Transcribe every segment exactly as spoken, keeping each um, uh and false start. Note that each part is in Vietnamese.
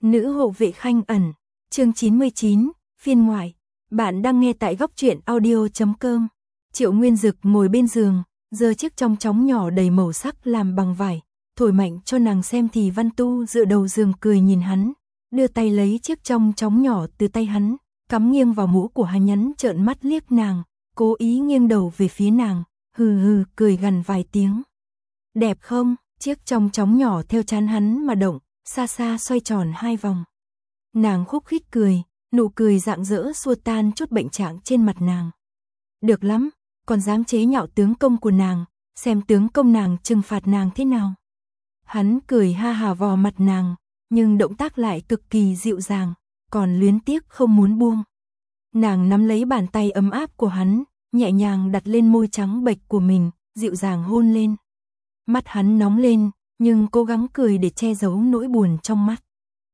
Nữ hộ vệ Khanh ẩn, chương chín mươi chín, phiên ngoại. Bạn đang nghe tại góc truyện audio chấm com. Triệu Nguyên Dực ngồi bên giường, giơ chiếc chong chóng nhỏ đầy màu sắc làm bằng vải, thổi mạnh cho nàng xem thì Văn Tu dựa đầu giường cười nhìn hắn, đưa tay lấy chiếc chong chóng nhỏ từ tay hắn, cắm nghiêng vào mũ của hắn, nhắn trợn mắt liếc nàng, cố ý nghiêng đầu về phía nàng, hừ hừ cười gằn vài tiếng. Đẹp không? Chiếc chong chóng nhỏ theo trán hắn mà động, xa xa xoay tròn hai vòng. Nàng khúc khích cười, nụ cười rạng rỡ xua tan chút bệnh trạng trên mặt nàng. Được lắm, còn dám chế nhạo tướng công của nàng, xem tướng công nàng trừng phạt nàng thế nào. Hắn cười ha hà vò mặt nàng, nhưng động tác lại cực kỳ dịu dàng, còn luyến tiếc không muốn buông. Nàng nắm lấy bàn tay ấm áp của hắn, nhẹ nhàng đặt lên môi trắng bệch của mình, dịu dàng hôn lên. Mắt hắn nóng lên, nhưng cố gắng cười để che giấu nỗi buồn trong mắt.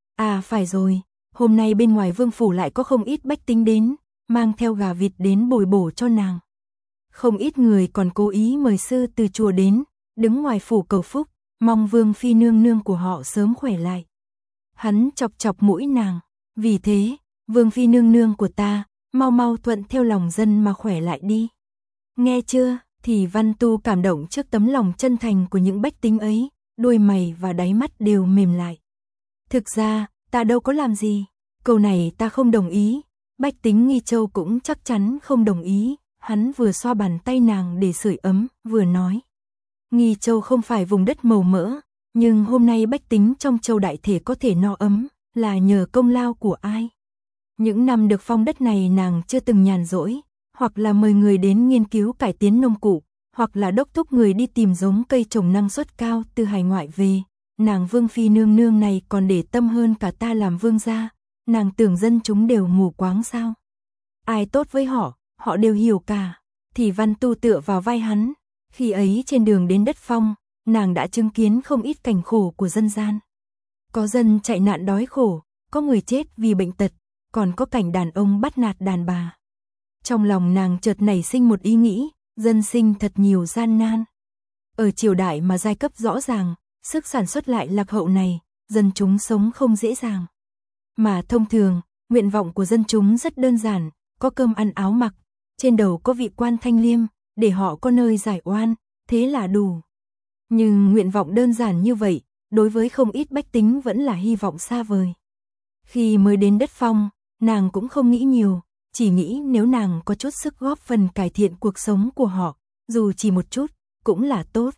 À phải rồi, hôm nay bên ngoài vương phủ lại có không ít bách tính đến, mang theo gà vịt đến bồi bổ cho nàng. Không ít người còn cố ý mời sư từ chùa đến, đứng ngoài phủ cầu phúc, mong vương phi nương nương của họ sớm khỏe lại. Hắn chọc chọc mũi nàng, vì thế, vương phi nương nương của ta, mau mau thuận theo lòng dân mà khỏe lại đi. Nghe chưa? Thì Văn Tu cảm động trước tấm lòng chân thành của những bách tính ấy, đôi mày và đáy mắt đều mềm lại. Thực ra, ta đâu có làm gì, câu này ta không đồng ý, bách tính Nghi Châu cũng chắc chắn không đồng ý. Hắn vừa xoa bàn tay nàng để sưởi ấm, vừa nói. Nghi Châu không phải vùng đất màu mỡ, nhưng hôm nay bách tính trong châu đại thể có thể no ấm, là nhờ công lao của ai? Những năm được phong đất này nàng chưa từng nhàn rỗi, hoặc là mời người đến nghiên cứu cải tiến nông cụ, hoặc là đốc thúc người đi tìm giống cây trồng năng suất cao từ hải ngoại về. Nàng vương phi nương nương này còn để tâm hơn cả ta làm vương gia, nàng tưởng dân chúng đều mù quáng sao? Ai tốt với họ, họ đều hiểu cả. Thì Văn Tu tựa vào vai hắn, khi ấy trên đường đến đất phong, nàng đã chứng kiến không ít cảnh khổ của dân gian. Có dân chạy nạn đói khổ, có người chết vì bệnh tật, còn có cảnh đàn ông bắt nạt đàn bà. Trong lòng nàng chợt nảy sinh một ý nghĩ, dân sinh thật nhiều gian nan. Ở triều đại mà giai cấp rõ ràng, sức sản xuất lại lạc hậu này, dân chúng sống không dễ dàng. Mà thông thường, nguyện vọng của dân chúng rất đơn giản, có cơm ăn áo mặc, trên đầu có vị quan thanh liêm, để họ có nơi giải oan, thế là đủ. Nhưng nguyện vọng đơn giản như vậy, đối với không ít bách tính vẫn là hy vọng xa vời. Khi mới đến đất phong, nàng cũng không nghĩ nhiều, chỉ nghĩ nếu nàng có chút sức góp phần cải thiện cuộc sống của họ, dù chỉ một chút, cũng là tốt.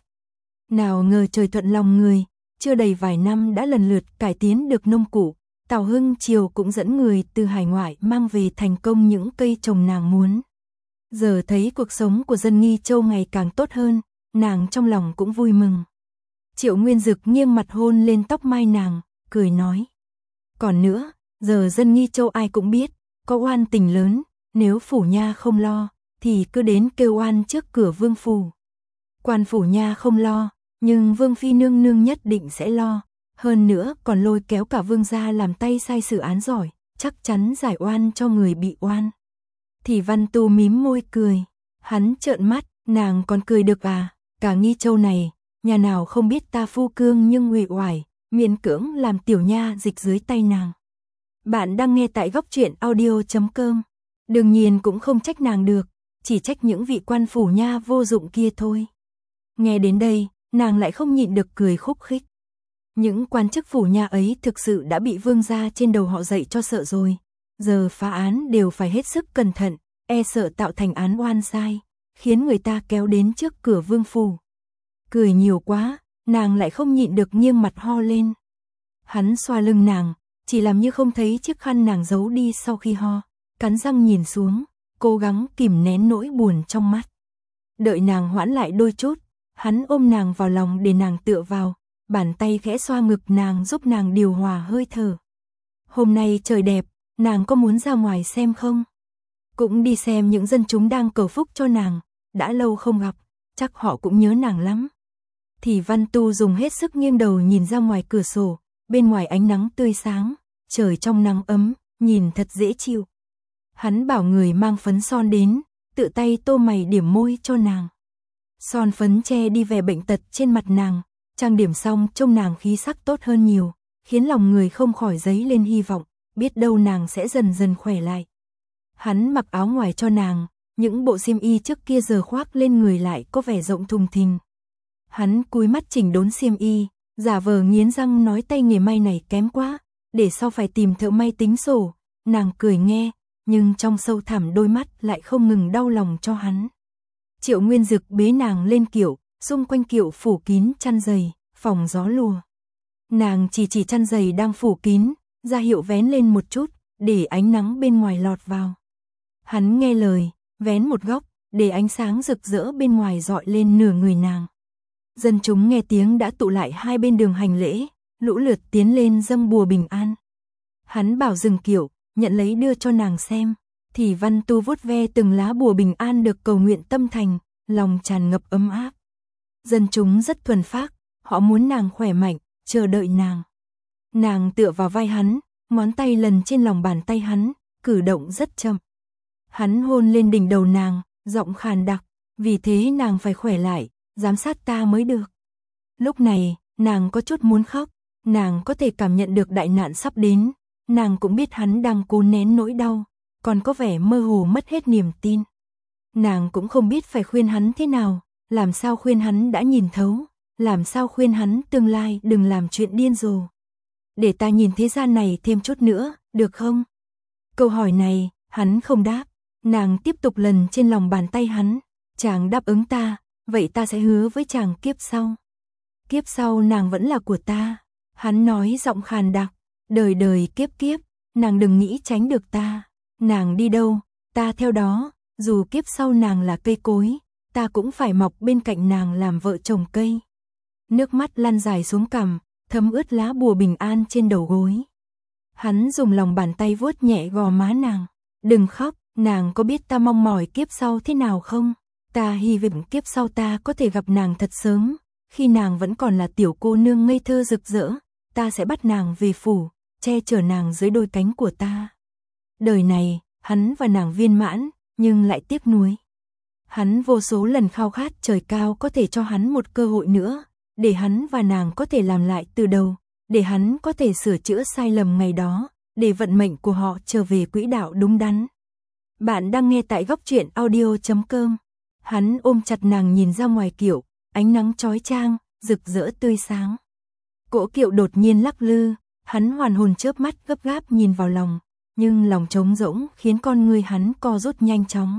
Nào ngờ trời thuận lòng người, chưa đầy vài năm đã lần lượt cải tiến được nông cụ, Tào Hưng Triều cũng dẫn người từ hải ngoại mang về thành công những cây trồng nàng muốn. Giờ thấy cuộc sống của dân Nghi Châu ngày càng tốt hơn, nàng trong lòng cũng vui mừng. Triệu Nguyên Dực nghiêng mặt hôn lên tóc mai nàng, cười nói. Còn nữa, giờ dân Nghi Châu ai cũng biết, có oan tình lớn, nếu phủ nha không lo, thì cứ đến kêu oan trước cửa vương phủ. Quan phủ nha không lo, nhưng vương phi nương nương nhất định sẽ lo, hơn nữa còn lôi kéo cả vương gia làm tay sai xử án giỏi, chắc chắn giải oan cho người bị oan. Thì Văn Tu mím môi cười, hắn trợn mắt, nàng còn cười được à, cả Nghi Châu này, nhà nào không biết ta phu cương nhưng uể oải, miễn cưỡng làm tiểu nha dịch dưới tay nàng. Bạn đang nghe tại góc truyện audio chấm com. Đương nhiên cũng không trách nàng được, chỉ trách những vị quan phủ nha vô dụng kia thôi. Nghe đến đây, nàng lại không nhịn được cười khúc khích. Những quan chức phủ nha ấy thực sự đã bị vương gia trên đầu họ dạy cho sợ rồi. Giờ phá án đều phải hết sức cẩn thận, e sợ tạo thành án oan sai, khiến người ta kéo đến trước cửa vương phủ. Cười nhiều quá, nàng lại không nhịn được nghiêng mặt ho lên. Hắn xoa lưng nàng, chỉ làm như không thấy chiếc khăn nàng giấu đi sau khi ho, cắn răng nhìn xuống, cố gắng kìm nén nỗi buồn trong mắt. Đợi nàng hoãn lại đôi chút, hắn ôm nàng vào lòng để nàng tựa vào, bàn tay khẽ xoa ngực nàng giúp nàng điều hòa hơi thở. Hôm nay trời đẹp, nàng có muốn ra ngoài xem không? Cũng đi xem những dân chúng đang cầu phúc cho nàng, đã lâu không gặp, chắc họ cũng nhớ nàng lắm. Thì Văn Tu dùng hết sức nghiêng đầu nhìn ra ngoài cửa sổ, bên ngoài ánh nắng tươi sáng, trời trong nắng ấm, nhìn thật dễ chịu. Hắn bảo người mang phấn son đến, tự tay tô mày điểm môi cho nàng. Son phấn che đi vẻ bệnh tật trên mặt nàng, trang điểm xong trông nàng khí sắc tốt hơn nhiều, khiến lòng người không khỏi dấy lên hy vọng, biết đâu nàng sẽ dần dần khỏe lại. Hắn mặc áo ngoài cho nàng, những bộ xiêm y trước kia giờ khoác lên người lại có vẻ rộng thùng thình. Hắn cúi mắt chỉnh đốn xiêm y, giả vờ nghiến răng nói tay nghề may này kém quá, để sau phải tìm thợ may tính sổ. Nàng cười nghe, nhưng trong sâu thẳm đôi mắt lại không ngừng đau lòng cho hắn. Triệu Nguyên Dực bế nàng lên kiệu, xung quanh kiệu phủ kín chăn dày, phòng gió lùa. Nàng chỉ chỉ chăn dày đang phủ kín, ra hiệu vén lên một chút, để ánh nắng bên ngoài lọt vào. Hắn nghe lời, vén một góc, để ánh sáng rực rỡ bên ngoài rọi lên nửa người nàng. Dân chúng nghe tiếng đã tụ lại hai bên đường hành lễ, lũ lượt tiến lên dâng bùa bình an. Hắn bảo dừng kiệu, nhận lấy đưa cho nàng xem, thì Văn Tu vuốt ve từng lá bùa bình an được cầu nguyện tâm thành, lòng tràn ngập ấm áp. Dân chúng rất thuần phác, họ muốn nàng khỏe mạnh, chờ đợi nàng. Nàng tựa vào vai hắn, ngón tay lần trên lòng bàn tay hắn, cử động rất chậm. Hắn hôn lên đỉnh đầu nàng, giọng khàn đặc, vì thế nàng phải khỏe lại, giám sát ta mới được. Lúc này, nàng có chút muốn khóc, nàng có thể cảm nhận được đại nạn sắp đến, nàng cũng biết hắn đang cố nén nỗi đau, còn có vẻ mơ hồ mất hết niềm tin. Nàng cũng không biết phải khuyên hắn thế nào, làm sao khuyên hắn đã nhìn thấu, làm sao khuyên hắn tương lai đừng làm chuyện điên rồ. Để ta nhìn thế gian này thêm chút nữa, được không? Câu hỏi này, hắn không đáp, nàng tiếp tục lần trên lòng bàn tay hắn, chàng đáp ứng ta, vậy ta sẽ hứa với chàng kiếp sau. Kiếp sau nàng vẫn là của ta, hắn nói giọng khàn đặc, đời đời kiếp kiếp, nàng đừng nghĩ tránh được ta, nàng đi đâu, ta theo đó, dù kiếp sau nàng là cây cối, ta cũng phải mọc bên cạnh nàng làm vợ chồng cây. Nước mắt lăn dài xuống cằm, thấm ướt lá bùa bình an trên đầu gối. Hắn dùng lòng bàn tay vuốt nhẹ gò má nàng, đừng khóc, nàng có biết ta mong mỏi kiếp sau thế nào không? Ta hy vọng kiếp sau ta có thể gặp nàng thật sớm, khi nàng vẫn còn là tiểu cô nương ngây thơ rực rỡ, ta sẽ bắt nàng về phủ, che chở nàng dưới đôi cánh của ta. Đời này, hắn và nàng viên mãn, nhưng lại tiếc nuối. Hắn vô số lần khao khát trời cao có thể cho hắn một cơ hội nữa, để hắn và nàng có thể làm lại từ đầu, để hắn có thể sửa chữa sai lầm ngày đó, để vận mệnh của họ trở về quỹ đạo đúng đắn. Bạn đang nghe tại góc truyện audio chấm com. Hắn ôm chặt nàng nhìn ra ngoài kiệu, ánh nắng chói chang, rực rỡ tươi sáng. Cỗ kiệu đột nhiên lắc lư, hắn hoàn hồn chớp mắt gấp gáp nhìn vào lòng, nhưng lòng trống rỗng khiến con người hắn co rút nhanh chóng.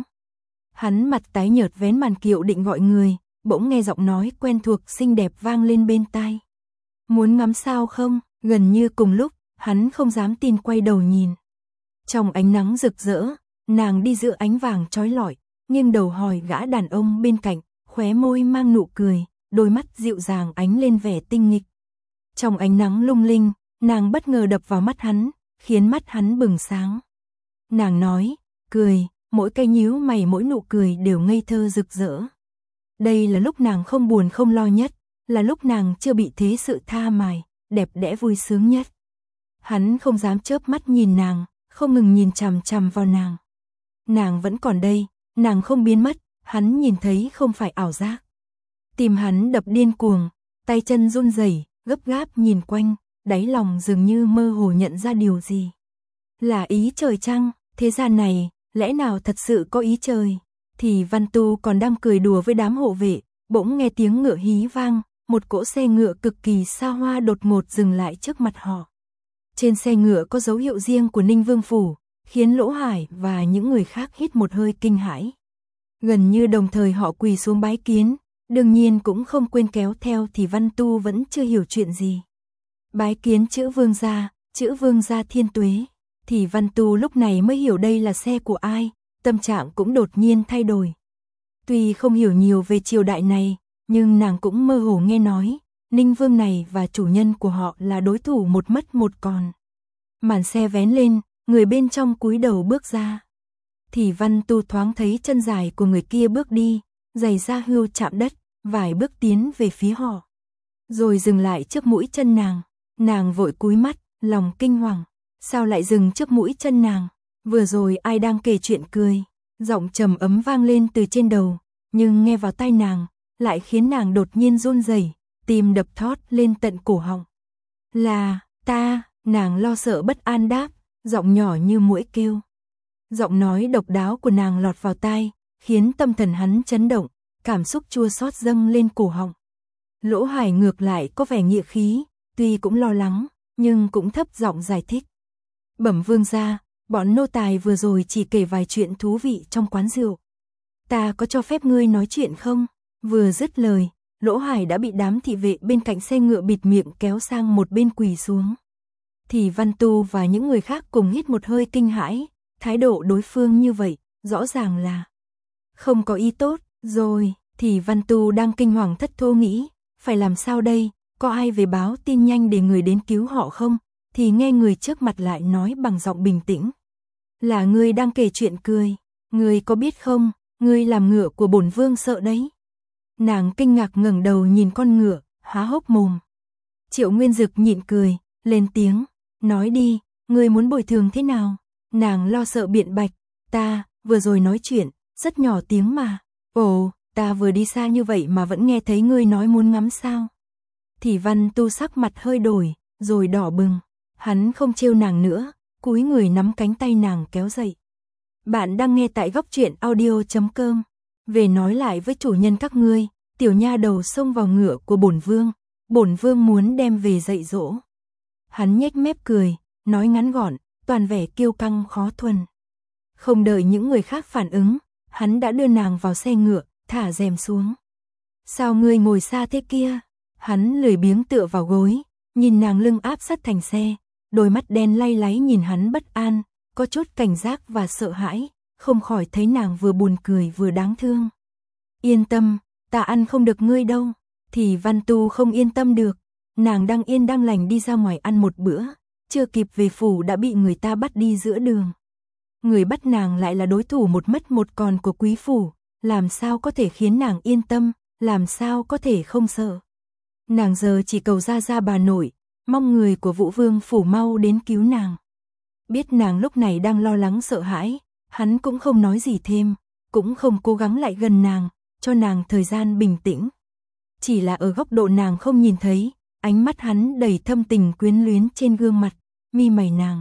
Hắn mặt tái nhợt vén màn kiệu định gọi người, bỗng nghe giọng nói quen thuộc xinh đẹp vang lên bên tai. Muốn ngắm sao không? Gần như cùng lúc, hắn không dám tin quay đầu nhìn. Trong ánh nắng rực rỡ, nàng đi giữa ánh vàng chói lọi, nghiêng đầu hỏi gã đàn ông bên cạnh, khóe môi mang nụ cười, đôi mắt dịu dàng ánh lên vẻ tinh nghịch. Trong ánh nắng lung linh, nàng bất ngờ đập vào mắt hắn, khiến mắt hắn bừng sáng. Nàng nói, cười, mỗi cái nhíu mày mỗi nụ cười đều ngây thơ rực rỡ. Đây là lúc nàng không buồn không lo nhất, là lúc nàng chưa bị thế sự tha mài, đẹp đẽ vui sướng nhất. Hắn không dám chớp mắt nhìn nàng, không ngừng nhìn chằm chằm vào nàng. Nàng vẫn còn đây, nàng không biến mất, hắn nhìn thấy không phải ảo giác. Tim hắn đập điên cuồng, tay chân run rẩy, gấp gáp nhìn quanh, đáy lòng dường như mơ hồ nhận ra điều gì. Là ý trời chăng, thế gian này, lẽ nào thật sự có ý trời? Thì Văn Tu còn đang cười đùa với đám hộ vệ, bỗng nghe tiếng ngựa hí vang, một cỗ xe ngựa cực kỳ xa hoa đột ngột dừng lại trước mặt họ. Trên xe ngựa có dấu hiệu riêng của Ninh Vương Phủ, khiến Lỗ Hải và những người khác hít một hơi kinh hãi. Gần như đồng thời họ quỳ xuống bái kiến, đương nhiên cũng không quên kéo theo thì Văn Tu vẫn chưa hiểu chuyện gì. Bái kiến chữ vương gia, chữ vương gia thiên tuế, thì Văn Tu lúc này mới hiểu đây là xe của ai, tâm trạng cũng đột nhiên thay đổi. Tuy không hiểu nhiều về triều đại này, nhưng nàng cũng mơ hồ nghe nói, Ninh Vương này và chủ nhân của họ là đối thủ một mất một còn. Màn xe vén lên, người bên trong cúi đầu bước ra. Thì Văn Tu thoáng thấy chân dài của người kia bước đi, giày da hươu chạm đất, vài bước tiến về phía họ. Rồi dừng lại trước mũi chân nàng, nàng vội cúi mắt, lòng kinh hoàng. Sao lại dừng trước mũi chân nàng? Vừa rồi ai đang kể chuyện cười? Giọng trầm ấm vang lên từ trên đầu, nhưng nghe vào tai nàng, lại khiến nàng đột nhiên run rẩy, tim đập thót lên tận cổ họng. Là, Ta, nàng lo sợ bất an đáp, giọng nhỏ như muỗi kêu. Giọng nói độc đáo của nàng lọt vào tai, khiến tâm thần hắn chấn động, cảm xúc chua xót dâng lên cổ họng. Lỗ Hải ngược lại có vẻ nghĩa khí, tuy cũng lo lắng, nhưng cũng thấp giọng giải thích. Bẩm vương gia, bọn nô tài vừa rồi chỉ kể vài chuyện thú vị trong quán rượu. Ta có cho phép ngươi nói chuyện không? Vừa dứt lời, Lỗ Hải đã bị đám thị vệ bên cạnh xe ngựa bịt miệng kéo sang một bên quỳ xuống. Thì Văn Tu và những người khác cùng hít một hơi kinh hãi, thái độ đối phương như vậy, rõ ràng là không có ý tốt. Rồi, thì Văn Tu đang kinh hoàng thất thố nghĩ, phải làm sao đây, có ai về báo tin nhanh để người đến cứu họ không? Thì nghe người trước mặt lại nói bằng giọng bình tĩnh. Là ngươi đang kể chuyện cười, ngươi có biết không, ngươi làm ngựa của bổn vương sợ đấy. Nàng kinh ngạc ngẩng đầu nhìn con ngựa, há hốc mồm. Triệu Nguyên Dực nhịn cười, lên tiếng, nói đi, ngươi muốn bồi thường thế nào? Nàng lo sợ biện bạch, ta, vừa rồi nói chuyện, rất nhỏ tiếng mà. Ồ, ta vừa đi xa như vậy mà vẫn nghe thấy ngươi nói muốn ngắm sao. Thì Văn Tu sắc mặt hơi đổi, rồi đỏ bừng. Hắn không trêu nàng nữa, cúi người nắm cánh tay nàng kéo dậy. Bạn đang nghe tại góc truyện audio chấm com. Về nói lại với chủ nhân các ngươi, tiểu nha đầu xông vào ngựa của bổn vương, bổn vương muốn đem về dạy dỗ. Hắn nhếch mép cười, nói ngắn gọn, toàn vẻ kiêu căng khó thuần. Không đợi những người khác phản ứng, hắn đã đưa nàng vào xe ngựa, thả rèm xuống. Sao ngươi ngồi xa thế kia? Hắn lười biếng tựa vào gối, nhìn nàng lưng áp sát thành xe, đôi mắt đen lay láy nhìn hắn bất an, có chút cảnh giác và sợ hãi, không khỏi thấy nàng vừa buồn cười vừa đáng thương. Yên tâm, ta ăn không được ngươi đâu. Thì Văn Tu không yên tâm được, nàng đang yên đang lành đi ra ngoài ăn một bữa, chưa kịp về phủ đã bị người ta bắt đi giữa đường. Người bắt nàng lại là đối thủ một mất một còn của quý phủ, làm sao có thể khiến nàng yên tâm, làm sao có thể không sợ. Nàng giờ chỉ cầu ra ra bà nội, mong người của Vũ Vương phủ mau đến cứu nàng. Biết nàng lúc này đang lo lắng sợ hãi, hắn cũng không nói gì thêm, cũng không cố gắng lại gần nàng, cho nàng thời gian bình tĩnh. Chỉ là ở góc độ nàng không nhìn thấy, ánh mắt hắn đầy thâm tình quyến luyến trên gương mặt, mi mày nàng.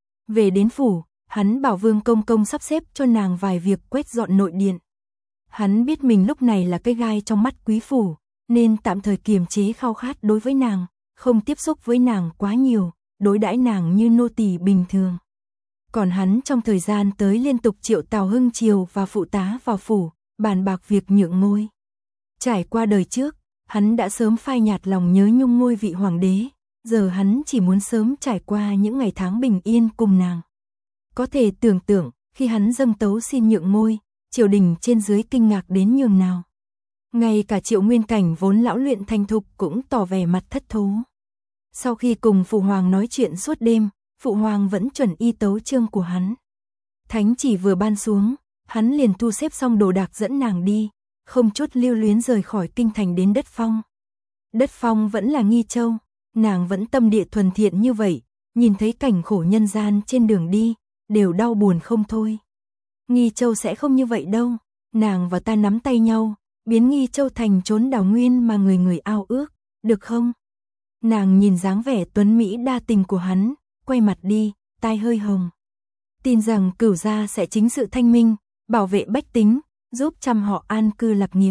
Về đến phủ, hắn bảo Vương Công Công sắp xếp cho nàng vài việc quét dọn nội điện. Hắn biết mình lúc này là cái gai trong mắt quý phủ, nên tạm thời kiềm chế khao khát đối với nàng, không tiếp xúc với nàng quá nhiều, đối đãi nàng như nô tỳ bình thường. Còn hắn trong thời gian tới liên tục triệu Tào Hưng Triều và phụ tá vào phủ, bàn bạc việc nhượng ngôi. Trải qua đời trước, hắn đã sớm phai nhạt lòng nhớ nhung ngôi vị hoàng đế, giờ hắn chỉ muốn sớm trải qua những ngày tháng bình yên cùng nàng. Có thể tưởng tượng, khi hắn dâng tấu xin nhượng ngôi, triều đình trên dưới kinh ngạc đến nhường nào. Ngay cả Triệu Nguyên Cảnh vốn lão luyện thành thục cũng tỏ vẻ mặt thất thố. Sau khi cùng Phụ Hoàng nói chuyện suốt đêm, Phụ Hoàng vẫn chuẩn y tấu chương của hắn. Thánh chỉ vừa ban xuống, hắn liền thu xếp xong đồ đạc dẫn nàng đi, không chút lưu luyến rời khỏi kinh thành đến Đất Phong. Đất Phong vẫn là Nghi Châu, nàng vẫn tâm địa thuần thiện như vậy, nhìn thấy cảnh khổ nhân gian trên đường đi, đều đau buồn không thôi. Nghi Châu sẽ không như vậy đâu, nàng và ta nắm tay nhau, biến Nghi Châu thành chốn đào nguyên mà người người ao ước, được không? Nàng nhìn dáng vẻ tuấn mỹ đa tình của hắn, quay mặt đi, tai hơi hồng. Tin rằng Cửu gia sẽ chính sự thanh minh, bảo vệ bách tính, giúp trăm họ an cư lạc nghiệp.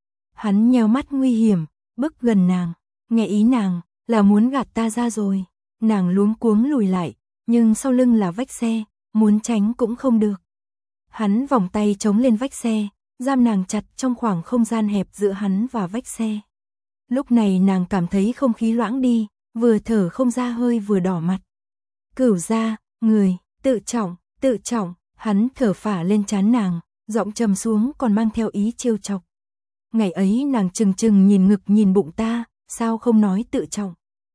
Hắn nheo mắt nguy hiểm, bước gần nàng, nghe ý nàng là muốn gạt ta ra rồi. Nàng luống cuống lùi lại, nhưng sau lưng là vách xe, muốn tránh cũng không được. Hắn vòng tay chống lên vách xe, giam nàng chặt trong khoảng không gian hẹp giữa hắn và vách xe. Lúc này nàng cảm thấy không khí loãng đi, vừa thở không ra hơi vừa đỏ mặt. Cửu gia, người, tự trọng, tự trọng, hắn thở phả lên trán nàng, giọng trầm xuống còn mang theo ý trêu chọc. Ngày ấy nàng chừng chừng nhìn ngực nhìn bụng ta, sao không nói tự trọng.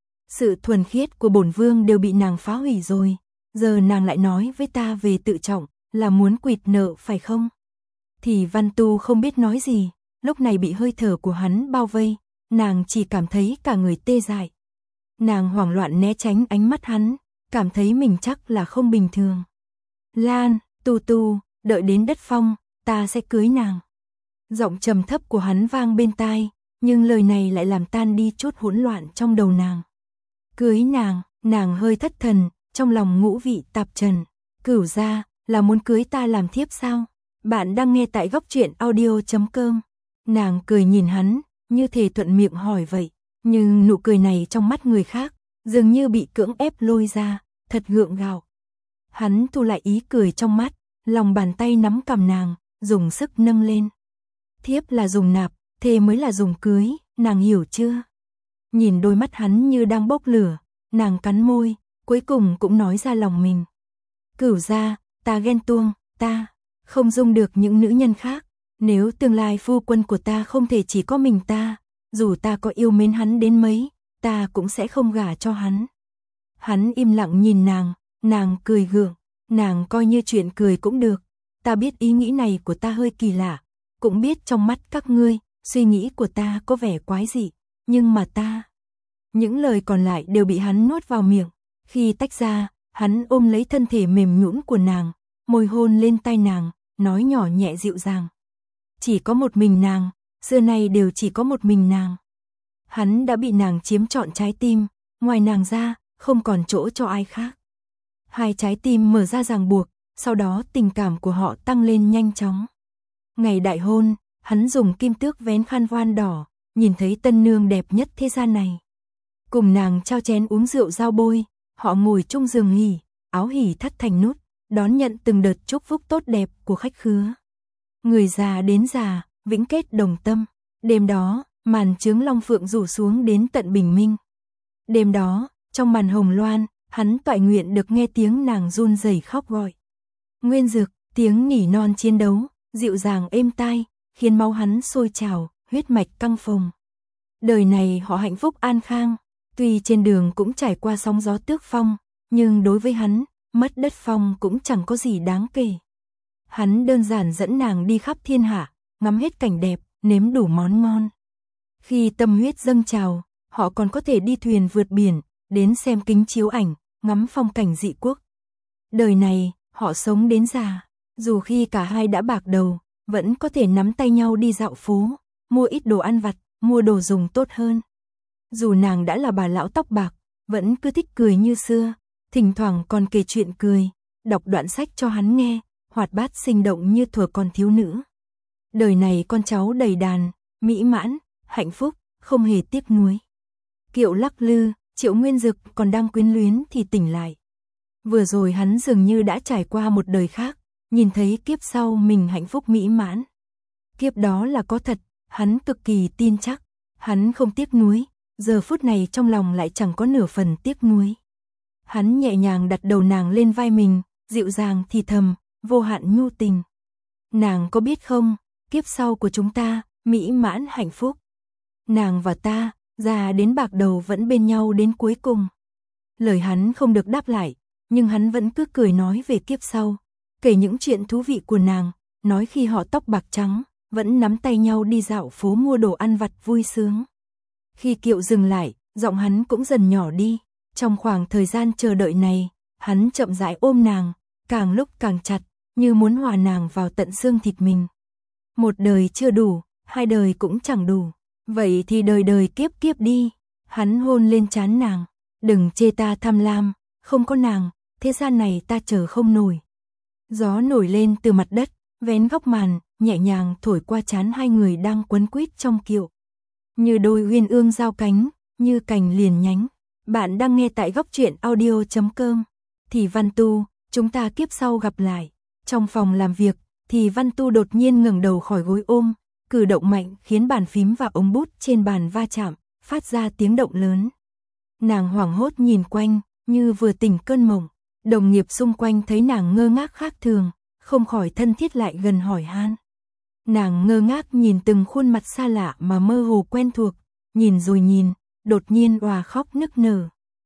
Sự thuần khiết của bổn vương đều bị nàng phá hủy rồi, giờ nàng lại nói với ta về tự trọng, là muốn quỵt nợ phải không? Thì Văn Tu không biết nói gì, lúc này bị hơi thở của hắn bao vây, nàng chỉ cảm thấy cả người tê dại. Nàng hoảng loạn né tránh ánh mắt hắn, cảm thấy mình chắc là không bình thường. Lan, Tu Tu, đợi đến Đất Phong, ta sẽ cưới nàng. Giọng trầm thấp của hắn vang bên tai, nhưng lời này lại làm tan đi chút hỗn loạn trong đầu nàng. Cưới nàng, Nàng hơi thất thần, trong lòng ngũ vị tạp trần. Cửu gia, là muốn cưới ta làm thiếp sao? Bạn đang nghe tại góc truyện audio chấm com. Nàng cười nhìn hắn, như thể thuận miệng hỏi vậy. Nhưng nụ cười này trong mắt người khác, dường như bị cưỡng ép lôi ra, thật gượng gạo. Hắn thu lại ý cười trong mắt, lòng bàn tay nắm cằm nàng, dùng sức nâng lên. Thiếp là dùng nạp, thê mới là dùng cưới, nàng hiểu chưa? Nhìn đôi mắt hắn như đang bốc lửa, nàng cắn môi, cuối cùng cũng nói ra lòng mình. Cửu gia, ta ghen tuông, ta không dung được những nữ nhân khác. Nếu tương lai phu quân của ta không thể chỉ có mình ta, dù ta có yêu mến hắn đến mấy, ta cũng sẽ không gả cho hắn. Hắn im lặng nhìn nàng, nàng cười gượng, nàng coi như chuyện cười cũng được. Ta biết ý nghĩ này của ta hơi kỳ lạ, cũng biết trong mắt các ngươi, suy nghĩ của ta có vẻ quái dị, nhưng mà ta... Những lời còn lại đều bị hắn nuốt vào miệng. Khi tách ra, hắn ôm lấy thân thể mềm nhũn của nàng, môi hôn lên tai nàng, nói nhỏ nhẹ dịu dàng. Chỉ có một mình nàng, xưa nay đều chỉ có một mình nàng. Hắn đã bị nàng chiếm trọn trái tim, ngoài nàng ra, không còn chỗ cho ai khác. Hai trái tim mở ra ràng buộc, sau đó tình cảm của họ tăng lên nhanh chóng. Ngày đại hôn, hắn dùng kim tước vén khăn voan đỏ, nhìn thấy tân nương đẹp nhất thế gian này. Cùng nàng trao chén uống rượu giao bôi, họ ngồi chung giường hỉ, áo hỉ thắt thành nút, đón nhận từng đợt chúc phúc tốt đẹp của khách khứa. Người già đến già, vĩnh kết đồng tâm. Đêm đó, màn chướng long phượng rủ xuống đến tận bình minh. Đêm đó, trong màn hồng loan, hắn toại nguyện được nghe tiếng nàng run rẩy khóc gọi. Nguyên Dực, tiếng nỉ non chiến đấu, dịu dàng êm tai, khiến máu hắn sôi trào, huyết mạch căng phồng. Đời này họ hạnh phúc an khang, tuy trên đường cũng trải qua sóng gió tước phong, nhưng đối với hắn, mất đất phong cũng chẳng có gì đáng kể. Hắn đơn giản dẫn nàng đi khắp thiên hạ, ngắm hết cảnh đẹp, nếm đủ món ngon. Khi tâm huyết dâng trào, họ còn có thể đi thuyền vượt biển, đến xem kính chiếu ảnh, ngắm phong cảnh dị quốc. Đời này, họ sống đến già, dù khi cả hai đã bạc đầu, vẫn có thể nắm tay nhau đi dạo phố, mua ít đồ ăn vặt, mua đồ dùng tốt hơn. Dù nàng đã là bà lão tóc bạc, vẫn cứ thích cười như xưa, thỉnh thoảng còn kể chuyện cười, đọc đoạn sách cho hắn nghe, hoạt bát sinh động như thuở còn thiếu nữ. Đời này con cháu đầy đàn, mỹ mãn, hạnh phúc, không hề tiếc nuối. Kiệu lắc lư, Triệu Nguyên Dực còn đang quyến luyến thì tỉnh lại. Vừa rồi hắn dường như đã trải qua một đời khác, nhìn thấy kiếp sau mình hạnh phúc mỹ mãn. Kiếp đó là có thật, hắn cực kỳ tin chắc, hắn không tiếc nuối, giờ phút này trong lòng lại chẳng có nửa phần tiếc nuối. Hắn nhẹ nhàng đặt đầu nàng lên vai mình, dịu dàng thì thầm, vô hạn nhu tình. Nàng có biết không, kiếp sau của chúng ta, mỹ mãn hạnh phúc. Nàng và ta, già đến bạc đầu vẫn bên nhau đến cuối cùng. Lời hắn không được đáp lại, nhưng hắn vẫn cứ cười nói về kiếp sau, kể những chuyện thú vị của nàng, nói khi họ tóc bạc trắng, vẫn nắm tay nhau đi dạo phố mua đồ ăn vặt vui sướng. Khi kiệu dừng lại, giọng hắn cũng dần nhỏ đi, trong khoảng thời gian chờ đợi này, hắn chậm rãi ôm nàng, càng lúc càng chặt, như muốn hòa nàng vào tận xương thịt mình. Một đời chưa đủ, hai đời cũng chẳng đủ, vậy thì đời đời kiếp kiếp đi. Hắn hôn lên trán nàng, đừng chê ta tham lam, không có nàng, thế gian này ta chờ không nổi. Gió nổi lên từ mặt đất, vén góc màn, nhẹ nhàng thổi qua trán hai người đang quấn quýt trong kiệu. Như đôi uyên ương giao cánh, như cành liền nhánh. Bạn đang nghe tại góc truyện audio chấm com. Thì Văn Tu, chúng ta kiếp sau gặp lại. Trong phòng làm việc, thì Văn Tu đột nhiên ngẩng đầu khỏi gối ôm, cử động mạnh khiến bàn phím và ống bút trên bàn va chạm, phát ra tiếng động lớn. Nàng hoảng hốt nhìn quanh, như vừa tỉnh cơn mộng. Đồng nghiệp xung quanh thấy nàng ngơ ngác khác thường, không khỏi thân thiết lại gần hỏi han. Nàng ngơ ngác nhìn từng khuôn mặt xa lạ mà mơ hồ quen thuộc, nhìn rồi nhìn, đột nhiên òa khóc nức nở.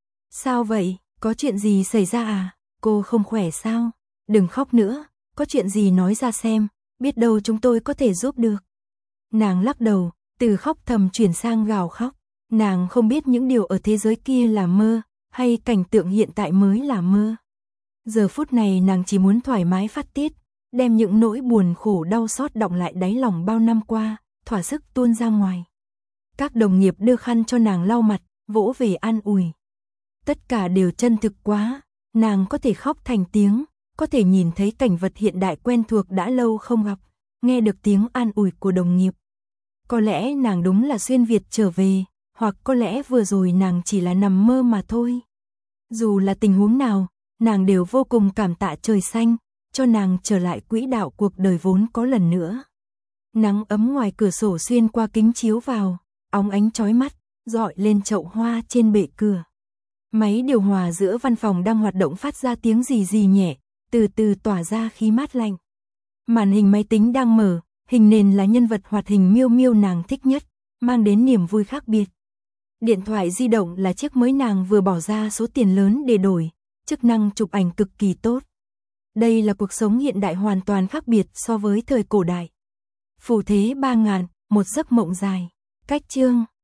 Sao vậy, có chuyện gì xảy ra à, cô không khỏe sao? Đừng khóc nữa, có chuyện gì nói ra xem, biết đâu chúng tôi có thể giúp được. Nàng lắc đầu, từ khóc thầm chuyển sang gào khóc, nàng không biết những điều ở thế giới kia là mơ, hay cảnh tượng hiện tại mới là mơ. Giờ phút này nàng chỉ muốn thoải mái phát tiết, đem những nỗi buồn khổ đau xót đọng lại đáy lòng bao năm qua, thỏa sức tuôn ra ngoài. Các đồng nghiệp đưa khăn cho nàng lau mặt, vỗ về an ủi. Tất cả đều chân thực quá, nàng có thể khóc thành tiếng, có thể nhìn thấy cảnh vật hiện đại quen thuộc đã lâu không gặp, nghe được tiếng an ủi của đồng nghiệp. Có lẽ nàng đúng là xuyên Việt trở về, hoặc có lẽ vừa rồi nàng chỉ là nằm mơ mà thôi. Dù là tình huống nào, nàng đều vô cùng cảm tạ trời xanh, cho nàng trở lại quỹ đạo cuộc đời vốn có lần nữa. Nắng ấm ngoài cửa sổ xuyên qua kính chiếu vào, óng ánh chói mắt, rọi lên chậu hoa trên bệ cửa. Máy điều hòa giữa văn phòng đang hoạt động phát ra tiếng rì rì nhẹ, từ từ tỏa ra khí mát lạnh. Màn hình máy tính đang mở, hình nền là nhân vật hoạt hình Miêu Miêu nàng thích nhất, mang đến niềm vui khác biệt. Điện thoại di động là chiếc mới nàng vừa bỏ ra số tiền lớn để đổi, chức năng chụp ảnh cực kỳ tốt. Đây là cuộc sống hiện đại hoàn toàn khác biệt so với thời cổ đại. Phù thế ba ngàn, một giấc mộng dài. Cách chương